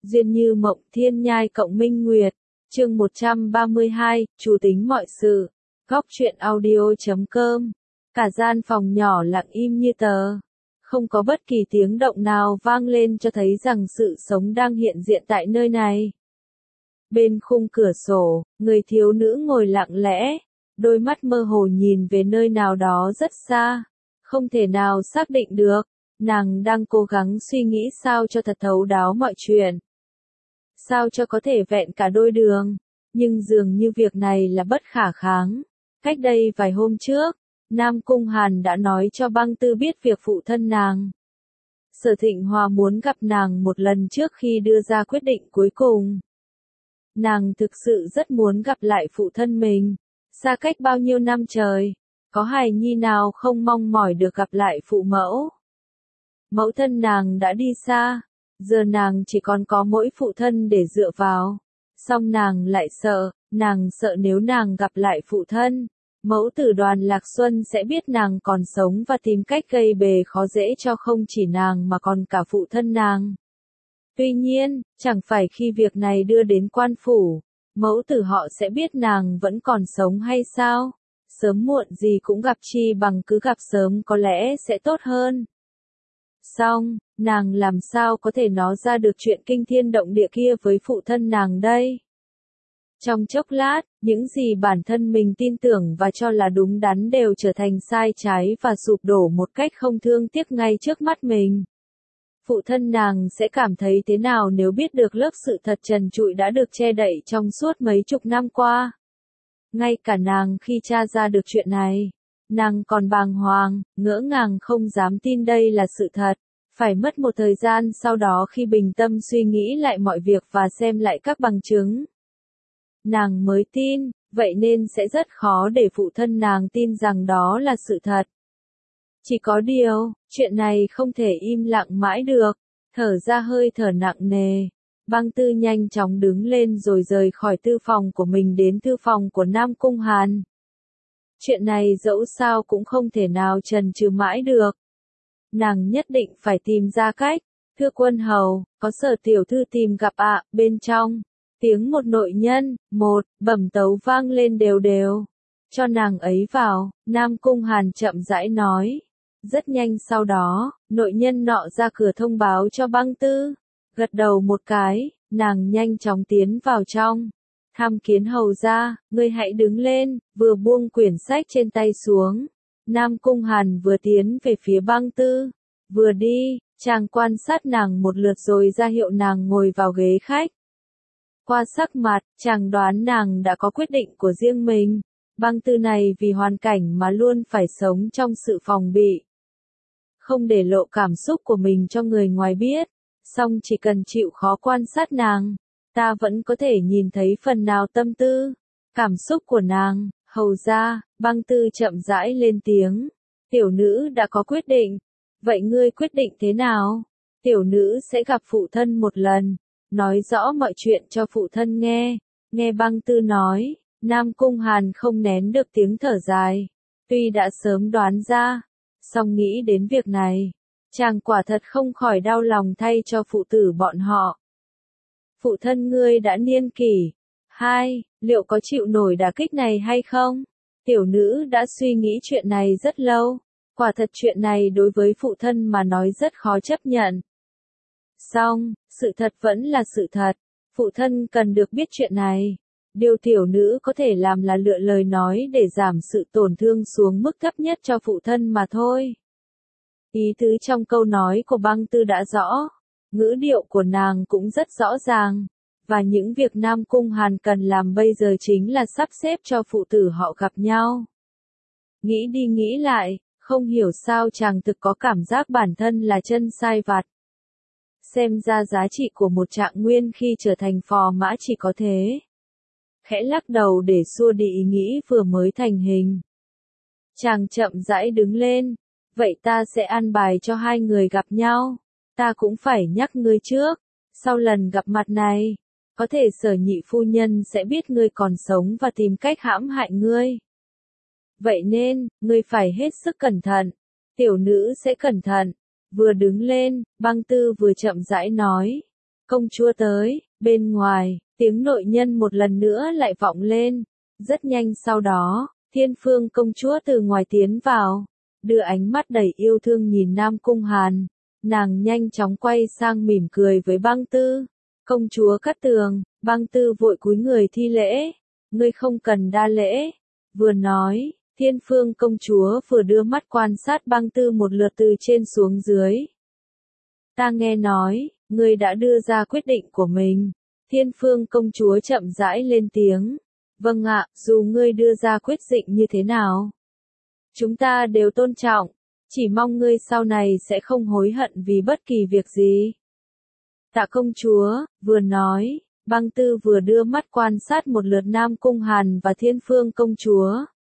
Duyên như mộng thiên nhai cộng minh nguyệt. Chương 132, chủ tính mọi sự. Góc truyện audio.com. Cả gian phòng nhỏ lặng im như tờ. Không có bất kỳ tiếng động nào vang lên cho thấy rằng sự sống đang hiện diện tại nơi này. Bên khung cửa sổ, người thiếu nữ ngồi lặng lẽ, đôi mắt mơ hồ nhìn về nơi nào đó rất xa, không thể nào xác định được. Nàng đang cố gắng suy nghĩ sao cho thật thấu đáo mọi chuyện. Sao cho có thể vẹn cả đôi đường, nhưng dường như việc này là bất khả kháng. Cách đây vài hôm trước, Nam Cung Hàn đã nói cho Băng Tư biết việc phụ thân nàng. Sở Thịnh Hòa muốn gặp nàng một lần trước khi đưa ra quyết định cuối cùng. Nàng thực sự rất muốn gặp lại phụ thân mình, xa cách bao nhiêu năm trời, có hài nhi nào không mong mỏi được gặp lại phụ mẫu. Mẫu thân nàng đã đi xa, giờ nàng chỉ còn có mỗi phụ thân để dựa vào. Song nàng lại nàng sợ nếu nàng gặp lại phụ thân, mẫu tử Đoàn Lạc Xuân sẽ biết nàng còn sống và tìm cách gây bề khó dễ cho không chỉ nàng mà còn cả phụ thân nàng. Tuy nhiên, chẳng phải khi việc này đưa đến quan phủ, mẫu tử họ sẽ biết nàng vẫn còn sống hay sao? Sớm muộn gì cũng gặp chi bằng cứ gặp sớm có lẽ sẽ tốt hơn. Song, nàng làm sao có thể nói ra được chuyện kinh thiên động địa kia với phụ thân nàng đây? Trong chốc lát, những gì bản thân mình tin tưởng và cho là đúng đắn đều trở thành sai trái và sụp đổ một cách không thương tiếc ngay trước mắt mình. Phụ thân nàng sẽ cảm thấy thế nào nếu biết được lớp sự thật trần trụi đã được che đậy trong suốt mấy chục năm qua? Ngay cả nàng khi tra ra được chuyện này, nàng còn bàng hoàng, ngỡ ngàng không dám tin đây là sự thật. Phải mất một thời gian sau đó khi bình tâm suy nghĩ lại mọi việc và xem lại các bằng chứng, nàng mới tin, vậy nên sẽ rất khó để phụ thân nàng tin rằng đó là sự thật. Chỉ có điều, chuyện này không thể im lặng mãi được. Thở ra hơi thở nặng nề, Băng Tư nhanh chóng đứng lên rồi rời khỏi thư phòng của mình đến thư phòng của Nam Cung Hàn. Chuyện này dẫu sao cũng không thể nào chần chừ mãi được. Nàng nhất định phải tìm ra cách. Thưa quân hầu, có Sở tiểu thư tìm gặp ạ. Bên trong, tiếng một nội nhân, bẩm tấu vang lên đều đều. Cho nàng ấy vào, Nam Cung Hàn chậm rãi nói. Rất nhanh sau đó, nội nhân nọ ra cửa thông báo cho Băng Tư. Gật đầu một cái, nàng nhanh chóng tiến vào trong. Tham kiến hầu ra, ngươi hãy đứng lên, vừa buông quyển sách trên tay xuống. Nam Cung Hàn vừa tiến về phía Băng Tư, vừa đi, chàng quan sát nàng một lượt rồi ra hiệu nàng ngồi vào ghế khách. Qua sắc mặt, chàng đoán nàng đã có quyết định của riêng mình. Băng Tư này vì hoàn cảnh mà luôn phải sống trong sự phòng bị. Không để lộ cảm xúc của mình cho người ngoài biết, song chỉ cần chịu khó quan sát nàng, ta vẫn có thể nhìn thấy phần nào tâm tư, cảm xúc của nàng. Hầu ra, Băng Tư chậm rãi lên tiếng. Tiểu nữ đã có quyết định. Vậy ngươi quyết định thế nào? Tiểu nữ sẽ gặp phụ thân một lần, nói rõ mọi chuyện cho phụ thân nghe. Nghe Băng Tư nói, Nam Cung Hàn không nén được tiếng thở dài. Tuy đã sớm đoán ra, song nghĩ đến việc này, chàng quả thật không khỏi đau lòng thay cho phụ tử bọn họ. Phụ thân ngươi đã niên kỷ. Liệu có chịu nổi đả kích này hay không? Tiểu nữ đã suy nghĩ chuyện này rất lâu. Quả thật chuyện này đối với phụ thân mà nói rất khó chấp nhận. Song, sự thật vẫn là sự thật. Phụ thân cần được biết chuyện này. Điều tiểu nữ có thể làm là lựa lời nói để giảm sự tổn thương xuống mức thấp nhất cho phụ thân mà thôi. Ý tứ trong câu nói của Băng Tư đã rõ. Ngữ điệu của nàng cũng rất rõ ràng. Và những việc Nam Cung Hàn cần làm bây giờ chính là sắp xếp cho phụ tử họ gặp nhau. Nghĩ đi nghĩ lại, không hiểu sao chàng thực có cảm giác bản thân là chân sai vặt. Xem ra giá trị của một trạng nguyên khi trở thành phò mã chỉ có thế. Khẽ lắc đầu để xua đi ý nghĩ vừa mới thành hình. Chàng chậm rãi đứng lên. Vậy ta sẽ an bài cho hai người gặp nhau. Ta cũng phải nhắc ngươi trước. Sau lần gặp mặt này, có thể Sở nhị phu nhân sẽ biết ngươi còn sống và tìm cách hãm hại ngươi. Vậy nên, ngươi phải hết sức cẩn thận. Tiểu nữ sẽ cẩn thận. Vừa đứng lên, Băng Tư vừa chậm rãi nói. Công chúa tới, bên ngoài, tiếng nội nhân một lần nữa lại vọng lên. Rất nhanh sau đó, Thiên Phương công chúa từ ngoài tiến vào, đưa ánh mắt đầy yêu thương nhìn Nam Cung Hàn. Nàng nhanh chóng quay sang mỉm cười với Băng Tư. Công chúa Cát Tường, Băng Tư vội cúi người thi lễ. Ngươi không cần đa lễ. Vừa nói, Thiên Phương công chúa vừa đưa mắt quan sát Băng Tư một lượt từ trên xuống dưới. Ta nghe nói, ngươi đã đưa ra quyết định của mình. Thiên Phương công chúa chậm rãi lên tiếng. Vâng ạ, dù ngươi đưa ra quyết định như thế nào, chúng ta đều tôn trọng. Chỉ mong ngươi sau này sẽ không hối hận vì bất kỳ việc gì. Tạ công chúa, vừa nói, Băng Tư vừa đưa mắt quan sát một lượt Nam Cung Hàn và Thiên Phương công chúa.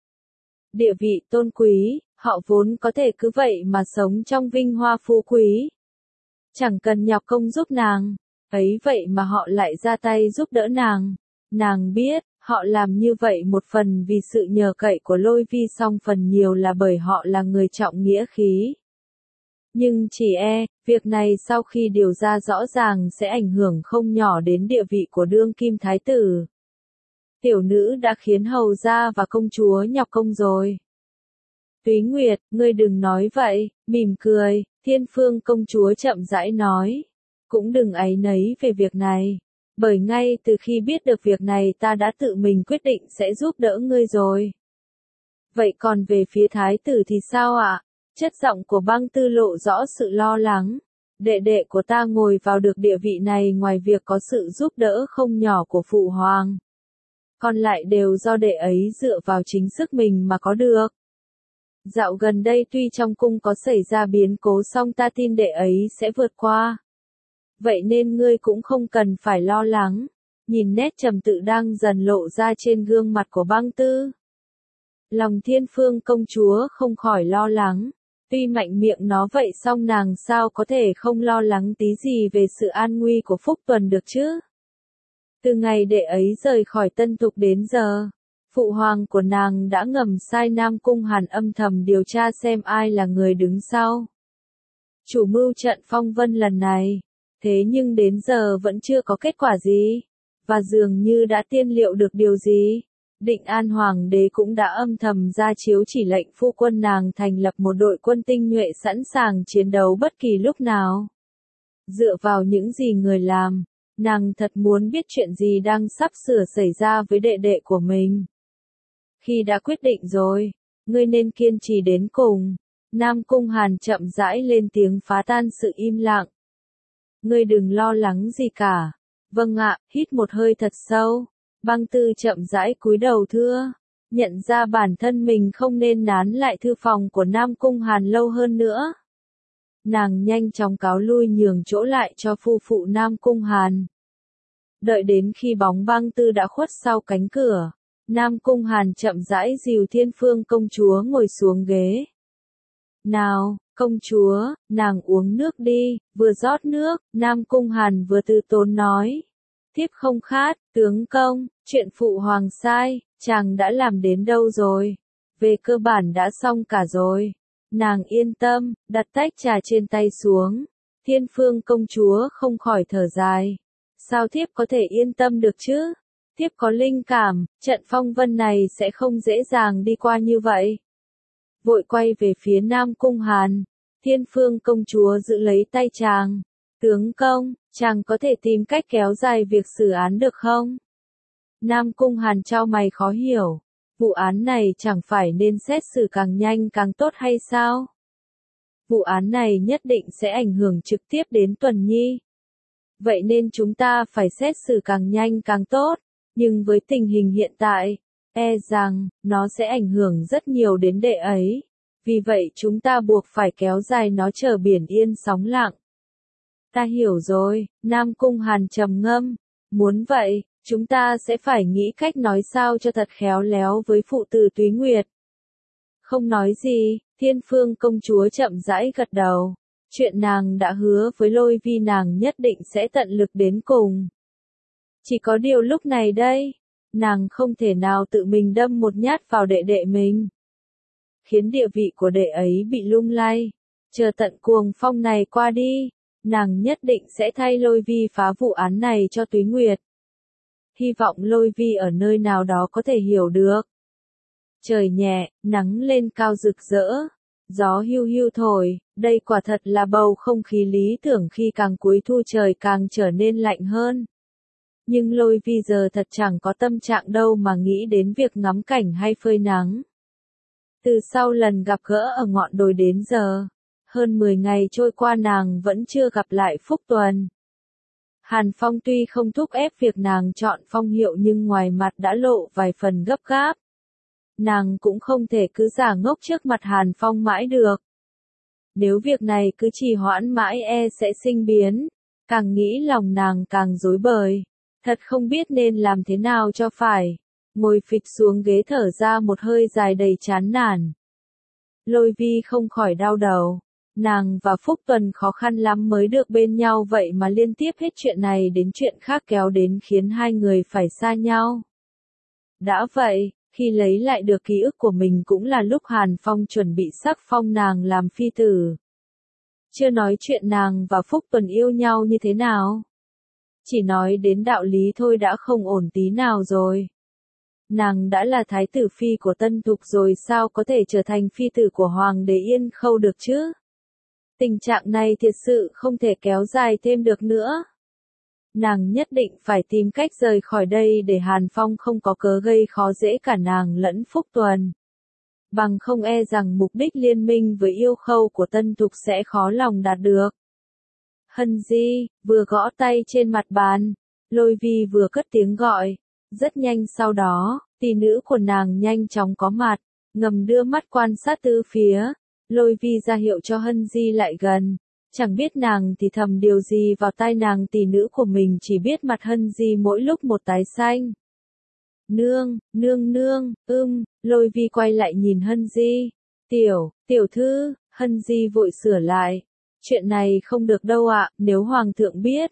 Địa vị tôn quý, họ vốn có thể cứ vậy mà sống trong vinh hoa phú quý. Chẳng cần nhọc công giúp nàng, ấy vậy mà họ lại ra tay giúp đỡ nàng. Nàng biết, họ làm như vậy một phần vì sự nhờ cậy của Lôi Vi, song phần nhiều là bởi họ là người trọng nghĩa khí. Nhưng chỉ việc này sau khi điều ra rõ ràng sẽ ảnh hưởng không nhỏ đến địa vị của đương kim thái tử. Tiểu nữ đã khiến hầu gia và công chúa nhọc công rồi. Túy Nguyệt, ngươi đừng nói vậy, mỉm cười, Thiên Phương công chúa chậm rãi nói. Cũng đừng áy náy về việc này. Bởi ngay từ khi biết được việc này ta đã tự mình quyết định sẽ giúp đỡ ngươi rồi. Vậy còn về phía thái tử thì sao ạ? Chất giọng của Băng Tư lộ rõ sự lo lắng. Đệ đệ của ta ngồi vào được địa vị này ngoài việc có sự giúp đỡ không nhỏ của phụ hoàng. Còn lại đều do đệ ấy dựa vào chính sức mình mà có được. Dạo gần đây tuy trong cung có xảy ra biến cố song ta tin đệ ấy sẽ vượt qua. Vậy nên ngươi cũng không cần phải lo lắng. Nhìn nét trầm tự đang dần lộ ra trên gương mặt của Băng Tư. Lòng Thiên Phương công chúa không khỏi lo lắng. Tuy mạnh miệng nó vậy song nàng sao có thể không lo lắng tí gì về sự an nguy của Phúc Tuần được chứ? Từ ngày đệ ấy rời khỏi Tân Thục đến giờ, phụ hoàng của nàng đã ngầm sai Nam Cung Hàn âm thầm điều tra xem ai là người đứng sau chủ mưu trận phong vân lần này. Thế nhưng đến giờ vẫn chưa có kết quả gì, và dường như đã tiên liệu được điều gì. Định An Hoàng đế cũng đã âm thầm ra chiếu chỉ lệnh phu quân nàng thành lập một đội quân tinh nhuệ sẵn sàng chiến đấu bất kỳ lúc nào. Dựa vào những gì người làm, nàng thật muốn biết chuyện gì đang sắp sửa xảy ra với đệ đệ của mình. Khi đã quyết định rồi, ngươi nên kiên trì đến cùng. Nam Cung Hàn chậm rãi lên tiếng phá tan sự im lặng. Ngươi đừng lo lắng gì cả. Vâng ạ, hít một hơi thật sâu. Băng Tư chậm rãi cúi đầu thưa. Nhận ra bản thân mình không nên nán lại thư phòng của Nam Cung Hàn lâu hơn nữa. Nàng nhanh chóng cáo lui nhường chỗ lại cho phu phụ Nam Cung Hàn. Đợi đến khi bóng Băng Tư đã khuất sau cánh cửa, Nam Cung Hàn chậm rãi dìu Thiên Phương công chúa ngồi xuống ghế. Nào, công chúa, nàng uống nước đi. Vừa rót nước, Nam Cung Hàn vừa từ tốn nói. Thiếp không khát, tướng công, chuyện phụ hoàng sai, chàng đã làm đến đâu rồi? Về cơ bản đã xong cả rồi. Nàng yên tâm, đặt tách trà trên tay xuống. Thiên Phương công chúa không khỏi thở dài. Sao thiếp có thể yên tâm được chứ? Thiếp có linh cảm, trận phong vân này sẽ không dễ dàng đi qua như vậy. Vội quay về phía Nam Cung Hàn. Thiên Phương công chúa giữ lấy tay chàng. Tướng công, chàng có thể tìm cách kéo dài việc xử án được không? Nam Cung Hàn chau mày khó hiểu. Vụ án này chẳng phải nên xét xử càng nhanh càng tốt hay sao? Vụ án này nhất định sẽ ảnh hưởng trực tiếp đến Tuần Nhi. Vậy nên chúng ta phải xét xử càng nhanh càng tốt. Nhưng với tình hình hiện tại, rằng, nó sẽ ảnh hưởng rất nhiều đến đệ ấy. Vì vậy chúng ta buộc phải kéo dài nó chờ biển yên sóng lặng. Ta hiểu rồi, Nam Cung Hàn trầm ngâm. Muốn vậy, chúng ta sẽ phải nghĩ cách nói sao cho thật khéo léo với phụ tử Túy Nguyệt. Không nói gì, Thiên Phương công chúa chậm rãi gật đầu. Chuyện nàng đã hứa với Lôi Vi nàng nhất định sẽ tận lực đến cùng. Chỉ có điều lúc này đây, nàng không thể nào tự mình đâm một nhát vào đệ đệ mình. Khiến địa vị của đệ ấy bị lung lay. Chờ tận cuồng phong này qua đi, nàng nhất định sẽ thay Lôi Vi phá vụ án này cho Túy Nguyệt. Hy vọng Lôi Vi ở nơi nào đó có thể hiểu được. Trời nhẹ, nắng lên cao rực rỡ, gió hiu hiu thổi, đây quả thật là bầu không khí lý tưởng khi càng cuối thu trời càng trở nên lạnh hơn. Nhưng Lôi Vi giờ thật chẳng có tâm trạng đâu mà nghĩ đến việc ngắm cảnh hay phơi nắng. Từ sau lần gặp gỡ ở ngọn đồi đến giờ, hơn 10 ngày trôi qua nàng vẫn chưa gặp lại Phúc Tuần. Hàn Phong tuy không thúc ép việc nàng chọn phong hiệu nhưng ngoài mặt đã lộ vài phần gấp gáp. Nàng cũng không thể cứ giả ngốc trước mặt Hàn Phong mãi được. Nếu việc này cứ trì hoãn mãi sẽ sinh biến, càng nghĩ lòng nàng càng rối bời. Thật không biết nên làm thế nào cho phải. Ngồi phịch xuống ghế thở ra một hơi dài đầy chán nản. Lôi Vi không khỏi đau đầu. Nàng và Phúc Tuần khó khăn lắm mới được bên nhau vậy mà liên tiếp hết chuyện này đến chuyện khác kéo đến khiến hai người phải xa nhau. Đã vậy, khi lấy lại được ký ức của mình cũng là lúc Hàn Phong chuẩn bị sắc phong nàng làm phi tử. Chưa nói chuyện nàng và Phúc Tuần yêu nhau như thế nào. Chỉ nói đến đạo lý thôi đã không ổn tí nào rồi. Nàng đã là thái tử phi của Tân Thục rồi sao có thể trở thành phi tử của Hoàng đế Yên Khâu được chứ? Tình trạng này thiệt sự không thể kéo dài thêm được nữa. Nàng nhất định phải tìm cách rời khỏi đây để Hàn Phong không có cớ gây khó dễ cả nàng lẫn Phúc Tuần. Bằng không e rằng mục đích liên minh với Yêu Khâu của Tân Thục sẽ khó lòng đạt được. Hân Di, vừa gõ tay trên mặt bàn, Lôi Vi vừa cất tiếng gọi. Rất nhanh sau đó, tỷ nữ của nàng nhanh chóng có mặt, ngầm đưa mắt quan sát tứ phía. Lôi Vi ra hiệu cho Hân Di lại gần. Chẳng biết nàng thì thầm điều gì vào tai nàng tỷ nữ của mình chỉ biết mặt Hân Di mỗi lúc một tái xanh. Nương, Lôi Vi quay lại nhìn Hân Di. Tiểu thư, Hân Di vội sửa lại. Chuyện này không được đâu ạ, nếu Hoàng thượng biết,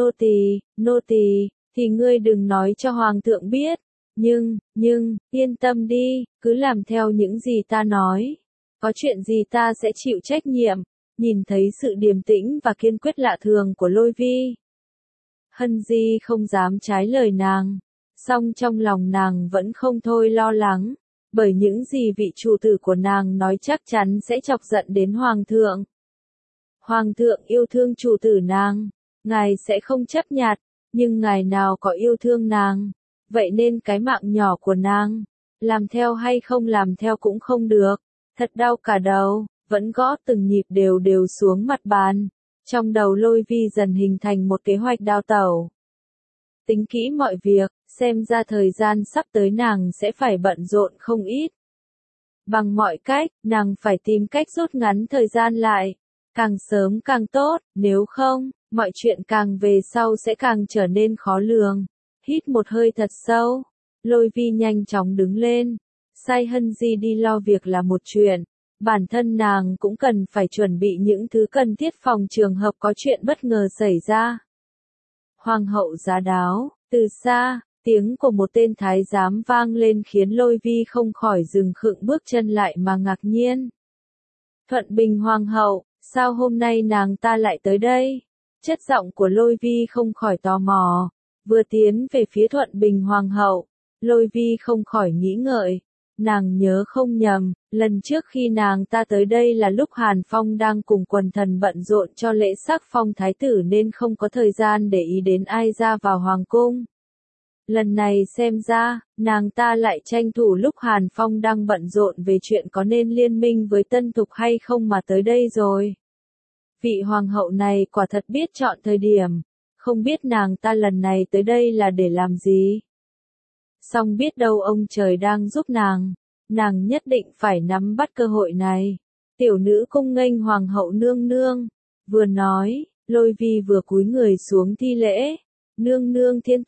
nô tỳ, thì ngươi đừng nói cho Hoàng thượng biết. Nhưng, yên tâm đi, cứ làm theo những gì ta nói. Có chuyện gì ta sẽ chịu trách nhiệm. Nhìn thấy sự điềm tĩnh và kiên quyết lạ thường của Lôi Vi, Hân Di không dám trái lời nàng. Song trong lòng nàng vẫn không thôi lo lắng, bởi những gì vị chủ tử của nàng nói chắc chắn sẽ chọc giận đến Hoàng thượng. Hoàng thượng yêu thương chủ tử nàng, ngài sẽ không chấp nhặt, nhưng ngài nào có yêu thương nàng, vậy nên cái mạng nhỏ của nàng, làm theo hay không làm theo cũng không được, thật đau cả đầu, vẫn gõ từng nhịp đều xuống mặt bàn. Trong đầu Lôi Vi dần hình thành một kế hoạch đào tẩu. Tính kỹ mọi việc, xem ra thời gian sắp tới nàng sẽ phải bận rộn không ít. Bằng mọi cách, nàng phải tìm cách rút ngắn thời gian lại. Càng sớm càng tốt, nếu không, mọi chuyện càng về sau sẽ càng trở nên khó lường. Hít một hơi thật sâu, Lôi Vi nhanh chóng đứng lên. Sai Hân Di đi lo việc là một chuyện. Bản thân nàng cũng cần phải chuẩn bị những thứ cần thiết phòng trường hợp có chuyện bất ngờ xảy ra. Hoàng hậu giá đáo, từ xa, tiếng của một tên thái giám vang lên khiến Lôi Vi không khỏi dừng khựng bước chân lại mà ngạc nhiên. Thuận Bình Hoàng hậu, sao hôm nay nàng ta lại tới đây? Chất giọng của Lôi Vi không khỏi tò mò. Vừa tiến về phía Thuận Bình Hoàng hậu, Lôi Vi không khỏi nghĩ ngợi. Nàng nhớ không nhầm, lần trước khi nàng ta tới đây là lúc Hàn Phong đang cùng quần thần bận rộn cho lễ sắc phong thái tử nên không có thời gian để ý đến ai ra vào hoàng cung. Lần này xem ra, nàng ta lại tranh thủ lúc Hàn Phong đang bận rộn về chuyện có nên liên minh với Tân Thục hay không mà tới đây rồi. Vị hoàng hậu này quả thật biết chọn thời điểm, không biết nàng ta lần này tới đây là để làm gì. Song biết đâu ông trời đang giúp nàng nhất định phải nắm bắt cơ hội này. Tiểu nữ cung nghênh hoàng hậu nương nương, vừa nói, Lôi Vi vừa cúi người xuống thi lễ. Nương nương thiên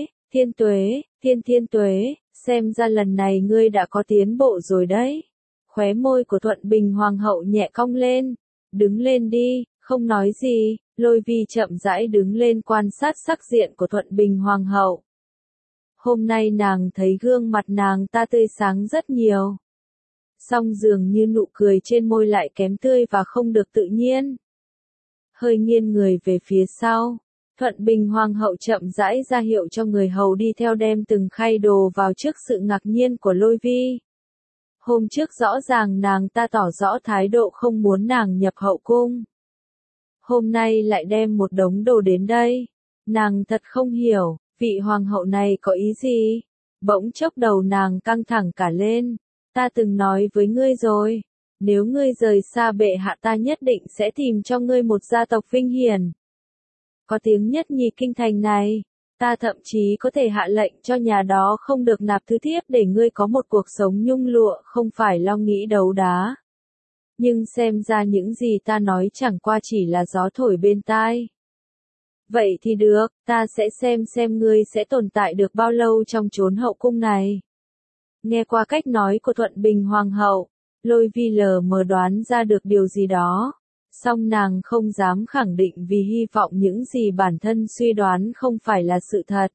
tuế, xem ra lần này ngươi đã có tiến bộ rồi đấy. Khóe môi của Thuận Bình Hoàng hậu nhẹ cong lên, đứng lên đi, không nói gì, Lôi Vi chậm rãi đứng lên quan sát sắc diện của Thuận Bình Hoàng hậu. Hôm nay nàng thấy gương mặt nàng ta tươi sáng rất nhiều. Song dường như nụ cười trên môi lại kém tươi và không được tự nhiên. hơi nghiêng người về phía sau. Thuận Bình Hoàng hậu chậm rãi ra hiệu cho người hầu đi theo đem từng khay đồ vào trước sự ngạc nhiên của Lôi Vi. Hôm trước rõ ràng nàng ta tỏ rõ thái độ không muốn nàng nhập hậu cung. Hôm nay lại đem một đống đồ đến đây. Nàng thật không hiểu, vị hoàng hậu này có ý gì? Bỗng chốc đầu nàng căng thẳng cả lên. Ta từng nói với ngươi rồi, nếu ngươi rời xa bệ hạ ta nhất định sẽ tìm cho ngươi một gia tộc vinh hiển. Có tiếng nhất nhì kinh thành này, ta thậm chí có thể hạ lệnh cho nhà đó không được nạp thứ thiếp để ngươi có một cuộc sống nhung lụa không phải lo nghĩ đấu đá. Nhưng xem ra những gì ta nói chẳng qua chỉ là gió thổi bên tai. Vậy thì được, ta sẽ xem ngươi sẽ tồn tại được bao lâu trong chốn hậu cung này. Nghe qua cách nói của Thuận Bình Hoàng hậu, Lôi Vi lờ mờ đoán ra được điều gì đó. Song nàng không dám khẳng định vì hy vọng những gì bản thân suy đoán không phải là sự thật.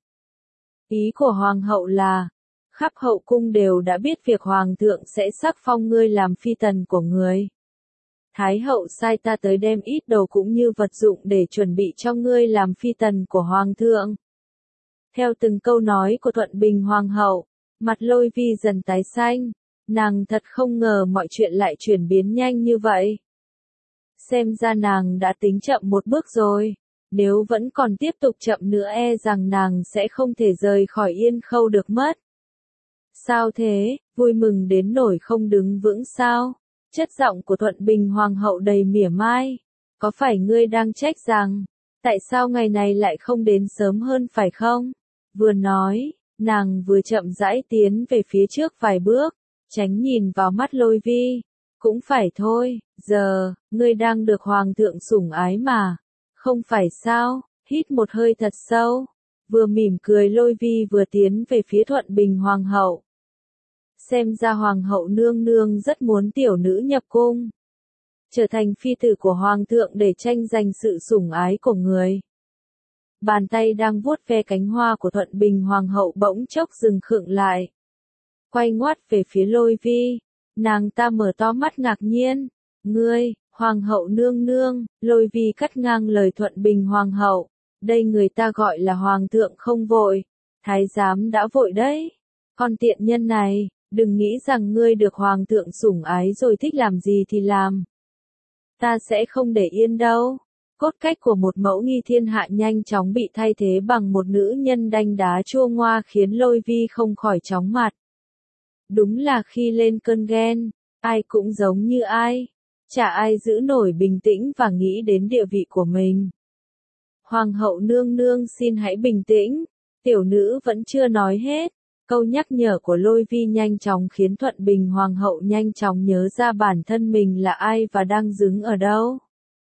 Ý của Hoàng hậu là, khắp hậu cung đều đã biết việc Hoàng thượng sẽ sắc phong ngươi làm phi tần của người. Thái hậu sai ta tới đem ít đồ cũng như vật dụng để chuẩn bị cho ngươi làm phi tần của Hoàng thượng. Theo từng câu nói của Thuận Bình Hoàng hậu, mặt Lôi Vi dần tái xanh, nàng thật không ngờ mọi chuyện lại chuyển biến nhanh như vậy. Xem ra nàng đã tính chậm một bước rồi, nếu vẫn còn tiếp tục chậm nữa e rằng nàng sẽ không thể rời khỏi Yên Khâu được mất. Sao thế, vui mừng đến nỗi không đứng vững sao? Chất giọng của Thuận Bình Hoàng hậu đầy mỉa mai. Có phải ngươi đang trách rằng, tại sao ngày này lại không đến sớm hơn phải không? Vừa nói, nàng vừa chậm rãi tiến về phía trước vài bước, tránh nhìn vào mắt Lôi Vi. Cũng phải thôi, giờ, ngươi đang được Hoàng thượng sủng ái mà. Không phải sao, hít một hơi thật sâu. Vừa mỉm cười Lôi Vi vừa tiến về phía Thuận Bình Hoàng hậu. Xem ra Hoàng hậu nương nương rất muốn tiểu nữ nhập cung. Trở thành phi tử của Hoàng thượng để tranh giành sự sủng ái của người. Bàn tay đang vuốt ve cánh hoa của Thuận Bình Hoàng hậu bỗng chốc dừng khựng lại. Quay ngoắt về phía Lôi Vi. Nàng ta mở to mắt ngạc nhiên. Ngươi, Hoàng hậu nương nương, Lôi Vi cắt ngang lời Thuận Bình Hoàng hậu. Đây người ta gọi là Hoàng thượng không vội. Thái giám đã vội đấy. Con tiện nhân này, đừng nghĩ rằng ngươi được Hoàng thượng sủng ái rồi thích làm gì thì làm. Ta sẽ không để yên đâu. Cốt cách của một mẫu nghi thiên hạ nhanh chóng bị thay thế bằng một nữ nhân đanh đá chua ngoa khiến Lôi Vi không khỏi chóng mặt. Đúng là khi lên cơn ghen, ai cũng giống như ai. Chả ai giữ nổi bình tĩnh và nghĩ đến địa vị của mình. Hoàng hậu nương nương xin hãy bình tĩnh. Tiểu nữ vẫn chưa nói hết. Câu nhắc nhở của Lôi Vi nhanh chóng khiến Thuận Bình Hoàng hậu nhanh chóng nhớ ra bản thân mình là ai và đang đứng ở đâu.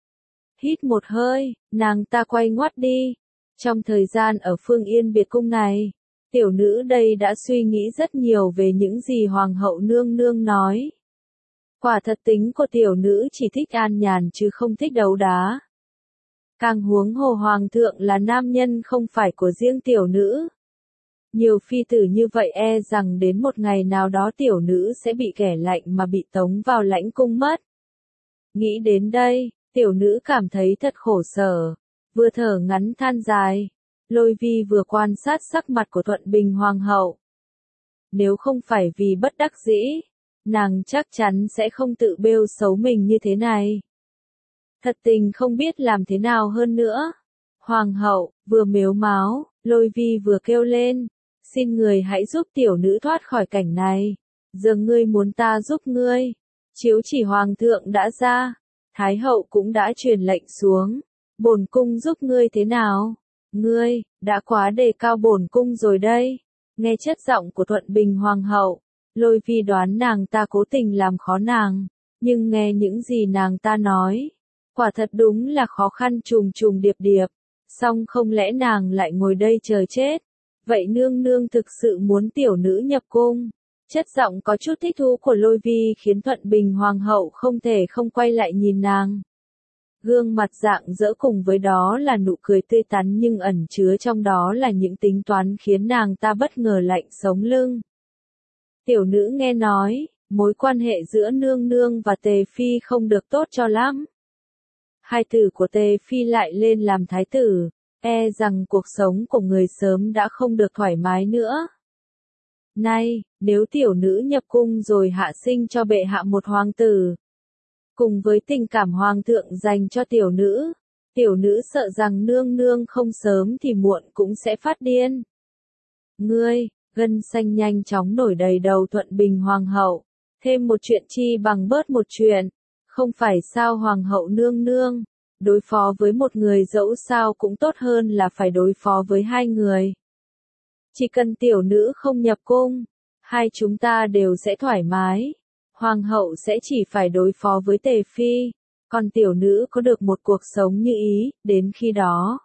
Hít một hơi, nàng ta quay ngoắt đi. Trong thời gian ở Phương Yên Biệt Cung này, tiểu nữ đây đã suy nghĩ rất nhiều về những gì Hoàng hậu nương nương nói. Quả thật tính của tiểu nữ chỉ thích an nhàn chứ không thích đấu đá. Càng huống hồ Hoàng thượng là nam nhân không phải của riêng tiểu nữ. Nhiều phi tử như vậy e rằng đến một ngày nào đó tiểu nữ sẽ bị kẻ lạnh mà bị tống vào lãnh cung mất. Nghĩ đến đây, tiểu nữ cảm thấy thật khổ sở, vừa thở ngắn than dài. Lôi Vi vừa quan sát sắc mặt của Thuận Bình Hoàng hậu. Nếu không phải vì bất đắc dĩ, nàng chắc chắn sẽ không tự bêu xấu mình như thế này. Thật tình không biết làm thế nào hơn nữa. Hoàng hậu, vừa mếu máo, Lôi Vi vừa kêu lên. Xin người hãy giúp tiểu nữ thoát khỏi cảnh này. Giờ ngươi muốn ta giúp ngươi. Chiếu chỉ Hoàng thượng đã ra. Thái hậu cũng đã truyền lệnh xuống. Bổn cung giúp ngươi thế nào? Ngươi, đã quá đề cao bổn cung rồi đây. Nghe chất giọng của Thuận Bình Hoàng hậu. Lôi Vi đoán nàng ta cố tình làm khó nàng. Nhưng nghe những gì nàng ta nói. Quả thật đúng là khó khăn trùng trùng điệp điệp. Song không lẽ nàng lại ngồi đây chờ chết? Vậy nương nương thực sự muốn tiểu nữ nhập cung. Chất giọng có chút thích thú của Lôi Vi khiến Thuận Bình Hoàng hậu không thể không quay lại nhìn nàng. Gương mặt rạng rỡ cùng với đó là nụ cười tươi tắn nhưng ẩn chứa trong đó là những tính toán khiến nàng ta bất ngờ lạnh sống lưng. Tiểu nữ nghe nói, mối quan hệ giữa nương nương và Tề Phi không được tốt cho lắm. hai tử của Tề Phi lại lên làm thái tử, e rằng cuộc sống của người sớm đã không được thoải mái nữa. Nay, nếu tiểu nữ nhập cung rồi hạ sinh cho bệ hạ một hoàng tử, cùng với tình cảm hoàng thượng dành cho tiểu nữ sợ rằng nương nương không sớm thì muộn cũng sẽ phát điên. Ngươi, gân xanh nhanh chóng nổi đầy đầu Thuận Bình hoàng hậu, thêm một chuyện chi bằng bớt một chuyện, không phải sao hoàng hậu nương nương, đối phó với một người dẫu sao cũng tốt hơn là phải đối phó với hai người. Chỉ cần tiểu nữ không nhập cung, hai chúng ta đều sẽ thoải mái. Hoàng hậu sẽ chỉ phải đối phó với Tề Phi, còn tiểu nữ có được một cuộc sống như ý, đến khi đó.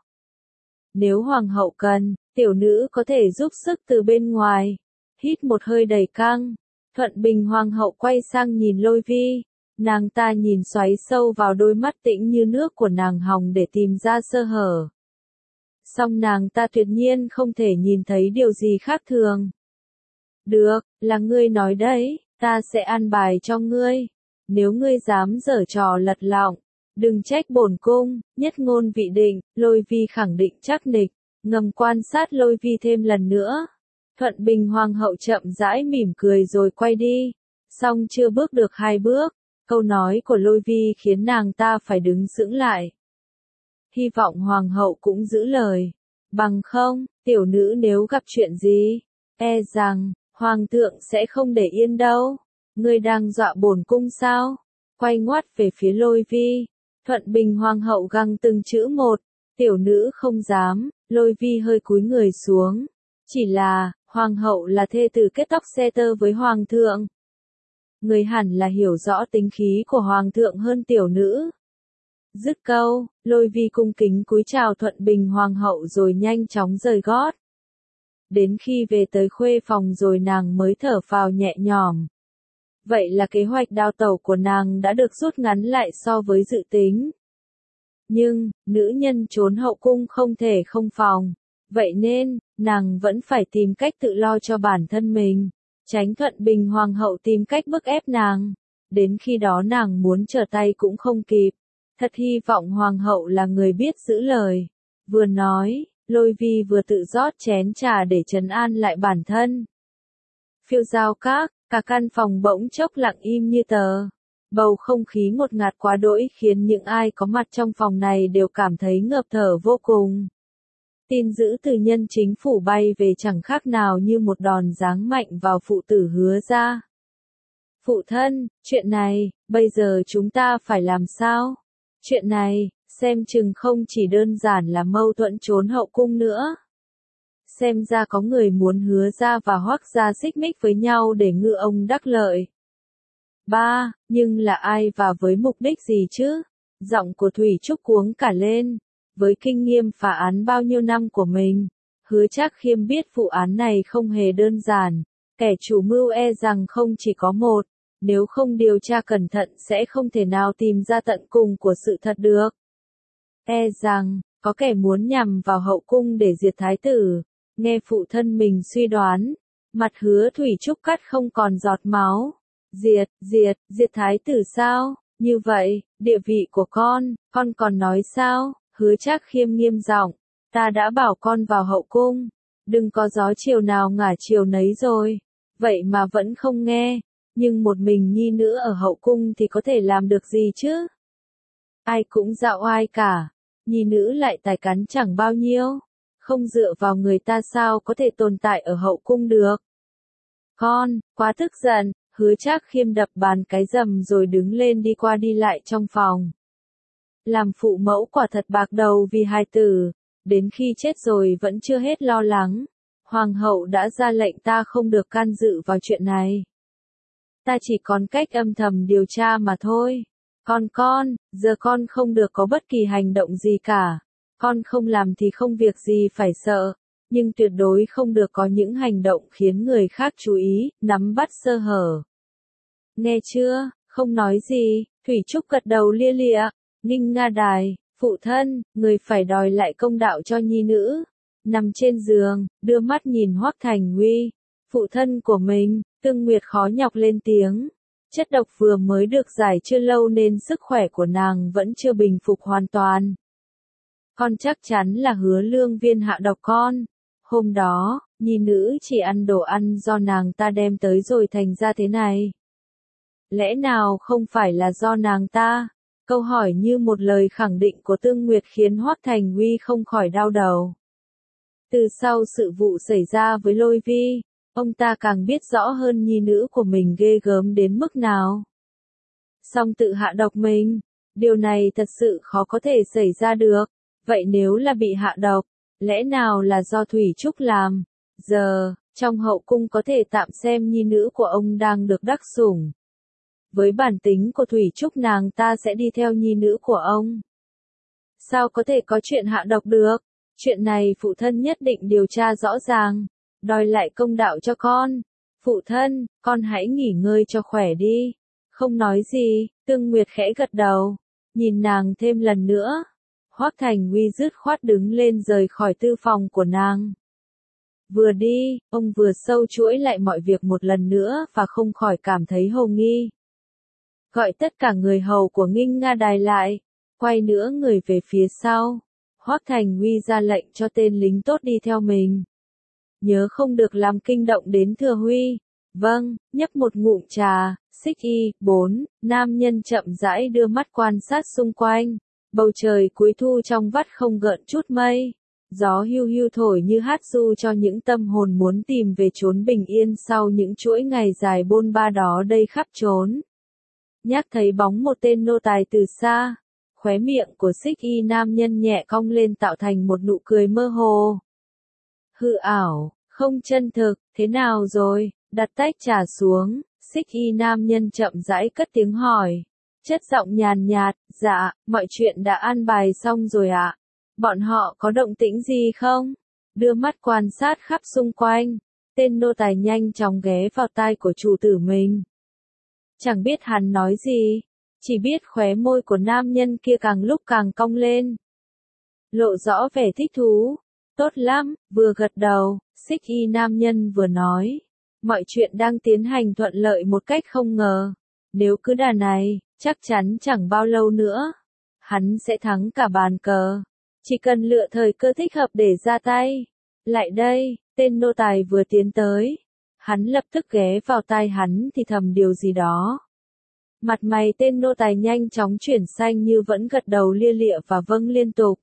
Nếu hoàng hậu cần, tiểu nữ có thể giúp sức từ bên ngoài. Hít một hơi đầy căng, Thuận Bình hoàng hậu quay sang nhìn Lôi Vi, nàng ta nhìn xoáy sâu vào đôi mắt tĩnh như nước của nàng hòng để tìm ra sơ hở. Song nàng ta tuyệt nhiên không thể nhìn thấy điều gì khác thường. Được, là ngươi nói đấy, ta sẽ an bài cho ngươi. Nếu ngươi dám giở trò lật lọng, đừng trách bổn cung, nhất ngôn vị định, Lôi Vi khẳng định chắc nịch, ngầm quan sát Lôi Vi thêm lần nữa. Thuận Bình hoàng hậu chậm rãi mỉm cười rồi quay đi, song chưa bước được hai bước, câu nói của Lôi Vi khiến nàng ta phải đứng sững lại. Hy vọng hoàng hậu cũng giữ lời, bằng không, tiểu nữ nếu gặp chuyện gì, e rằng, hoàng thượng sẽ không để yên đâu. Ngươi đang dọa bổn cung sao? Quay ngoắt về phía Lôi Vi, Thuận Bình hoàng hậu găng từng chữ một, tiểu nữ không dám. Lôi Vi hơi cúi người xuống, chỉ là, hoàng hậu là thê tử kết tóc xe tơ với hoàng thượng. Người hẳn là hiểu rõ tính khí của hoàng thượng hơn tiểu nữ. Dứt câu, Lôi Vi cung kính cúi chào Thuận Bình hoàng hậu rồi nhanh chóng rời gót. Đến khi về tới khuê phòng rồi nàng mới thở phào nhẹ nhõm. Vậy là kế hoạch đào tẩu của nàng đã được rút ngắn lại so với dự tính. Nhưng, nữ nhân trốn hậu cung không thể không phòng. Vậy nên, nàng vẫn phải tìm cách tự lo cho bản thân mình, tránh Thuận Bình hoàng hậu tìm cách bức ép nàng. Đến khi đó nàng muốn trở tay cũng không kịp. Thật hy vọng hoàng hậu là người biết giữ lời. Vừa nói, Lôi Vi vừa tự rót chén trà để trấn an lại bản thân. Phiêu giao các, cả căn phòng bỗng chốc lặng im như tờ. Bầu không khí ngột ngạt quá đỗi khiến những ai có mặt trong phòng này đều cảm thấy ngợp thở vô cùng. Tin dữ từ nhân chính phủ bay về chẳng khác nào như một đòn giáng mạnh vào phụ tử Hứa gia. Phụ thân, chuyện này, bây giờ chúng ta phải làm sao? Chuyện này, xem chừng không chỉ đơn giản là mâu thuẫn trốn hậu cung nữa. Xem ra có người muốn Hứa gia và Hoắc gia xích mích với nhau để ngư ông đắc lợi. Ba, nhưng là ai và với mục đích gì chứ? Giọng của Thủy Trúc cuống cả lên. Với kinh nghiệm phá án bao nhiêu năm của mình, Hứa Trác Khiêm biết vụ án này không hề đơn giản. Kẻ chủ mưu e rằng không chỉ có một, nếu không điều tra cẩn thận sẽ không thể nào tìm ra tận cùng của sự thật được. E rằng, có kẻ muốn nhằm vào hậu cung để diệt thái tử. Nghe phụ thân mình suy đoán, mặt Hứa Thủy Trúc cắt không còn giọt máu. Diệt thái tử sao? Như vậy, địa vị của con còn nói sao? Hứa Trác Khiêm nghiêm giọng, ta đã bảo con vào hậu cung, đừng có gió chiều nào ngả chiều nấy rồi. Vậy mà vẫn không nghe, nhưng một mình nhi nữ ở hậu cung thì có thể làm được gì chứ? Ai cũng dạo ai cả, nhi nữ lại tài cán chẳng bao nhiêu, không dựa vào người ta sao có thể tồn tại ở hậu cung được. Con, quá tức giận, Hứa Trác Khiêm đập bàn cái rầm rồi đứng lên đi qua đi lại trong phòng. Làm phụ mẫu quả thật bạc đầu vì hài tử, đến khi chết rồi vẫn chưa hết lo lắng. Hoàng hậu đã ra lệnh ta không được can dự vào chuyện này. Ta chỉ còn cách âm thầm điều tra mà thôi. Giờ con không được có bất kỳ hành động gì cả. Con không làm thì không việc gì phải sợ, nhưng tuyệt đối không được có những hành động khiến người khác chú ý, nắm bắt sơ hở. Nghe chưa, không nói gì, Thủy Trúc gật đầu lia lịa. Nghinh nga đài, phụ thân, người phải đòi lại công đạo cho nhi nữ. Nằm trên giường, đưa mắt nhìn Hoắc Thành Huy, phụ thân của mình, Tương Nguyệt khó nhọc lên tiếng. Chất độc vừa mới được giải chưa lâu nên sức khỏe của nàng vẫn chưa bình phục hoàn toàn. Con chắc chắn là Hứa Lương Viên hạ độc con. Hôm đó, nhi nữ chỉ ăn đồ ăn do nàng ta đem tới rồi thành ra thế này. Lẽ nào không phải là do nàng ta? Câu hỏi như một lời khẳng định của Tương Nguyệt khiến Hoắc Thành Uy không khỏi đau đầu. Từ sau sự vụ xảy ra với Lôi Vi, ông ta càng biết rõ hơn nhi nữ của mình ghê gớm đến mức nào. Song tự hạ độc mình, điều này thật sự khó có thể xảy ra được. Vậy nếu là bị hạ độc, lẽ nào là do Thủy Trúc làm? Giờ, trong hậu cung có thể tạm xem nhi nữ của ông đang được đắc sủng. Với bản tính của Thủy Trúc nàng ta sẽ đi theo nhi nữ của ông. Sao có thể có chuyện hạ độc được? Chuyện này phụ thân nhất định điều tra rõ ràng, đòi lại công đạo cho con. Phụ thân, con hãy nghỉ ngơi cho khỏe đi. Không nói gì, Tương Nguyệt khẽ gật đầu, nhìn nàng thêm lần nữa. Hoắc Thành Uy dứt khoát đứng lên rời khỏi tư phòng của nàng. Vừa đi, ông vừa sâu chuỗi lại mọi việc một lần nữa và không khỏi cảm thấy hồ nghi. Gọi tất cả người hầu của Nghinh Nga Đài lại, quay nữa người về phía sau. Hoắc Thành Uy ra lệnh cho tên lính tốt đi theo mình. Nhớ không được làm kinh động đến Thừa Huy. Vâng, nhấp một ngụm trà, Xích Y, 4, nam nhân chậm rãi đưa mắt quan sát xung quanh. Bầu trời cuối thu trong vắt không gợn chút mây. Gió hiu hiu thổi như hát ru cho những tâm hồn muốn tìm về chốn bình yên sau những chuỗi ngày dài bôn ba đó đây khắp trốn. Nhắc thấy bóng một tên nô tài từ xa, khóe miệng của Xích Y nam nhân nhẹ cong lên tạo thành một nụ cười mơ hồ. Hư ảo, không chân thực, thế nào rồi? Đặt tách trà xuống, Xích Y nam nhân chậm rãi cất tiếng hỏi. Chất giọng nhàn nhạt, dạ, mọi chuyện đã an bài xong rồi ạ. Bọn họ có động tĩnh gì không? Đưa mắt quan sát khắp xung quanh, tên nô tài nhanh chóng ghé vào tai của chủ tử mình. Chẳng biết hắn nói gì, chỉ biết khóe môi của nam nhân kia càng lúc càng cong lên. Lộ rõ vẻ thích thú. Tốt lắm, vừa gật đầu, Xích Y nam nhân vừa nói. Mọi chuyện đang tiến hành thuận lợi một cách không ngờ. Nếu cứ đà này, chắc chắn chẳng bao lâu nữa, hắn sẽ thắng cả bàn cờ. Chỉ cần lựa thời cơ thích hợp để ra tay. Lại đây, tên nô tài vừa tiến tới. Hắn lập tức ghé vào tai hắn thì thầm điều gì đó. Mặt mày tên nô tài nhanh chóng chuyển xanh như vẫn gật đầu lia lịa và vâng liên tục.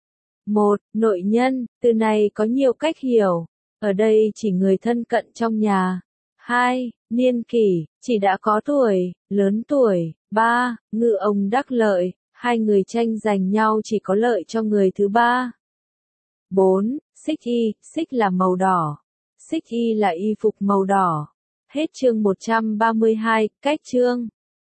1. Nội nhân, từ này có nhiều cách hiểu. Ở đây chỉ người thân cận trong nhà. 2. Niên kỷ, chỉ đã có tuổi, lớn tuổi. 3. Ngự ông đắc lợi, hai người tranh giành nhau chỉ có lợi cho người thứ ba. 4. Xích Y, xích là màu đỏ. Xích Y là y phục màu đỏ. Hết chương 132, cách chương.